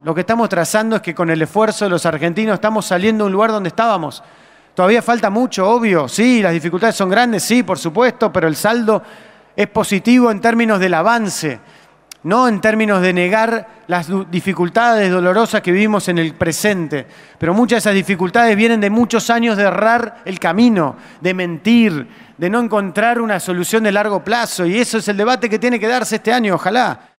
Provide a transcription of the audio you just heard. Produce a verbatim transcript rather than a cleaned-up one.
Lo que estamos trazando es que con el esfuerzo de los argentinos estamos saliendo de un lugar donde estábamos. Todavía falta mucho, obvio. Sí, las dificultades son grandes, sí, por supuesto, pero el saldo es positivo en términos del avance, no en términos de negar las dificultades dolorosas que vivimos en el presente. Pero muchas de esas dificultades vienen de muchos años de errar el camino, de mentir, de no encontrar una solución de largo plazo. Y eso es el debate que tiene que darse este año, ojalá.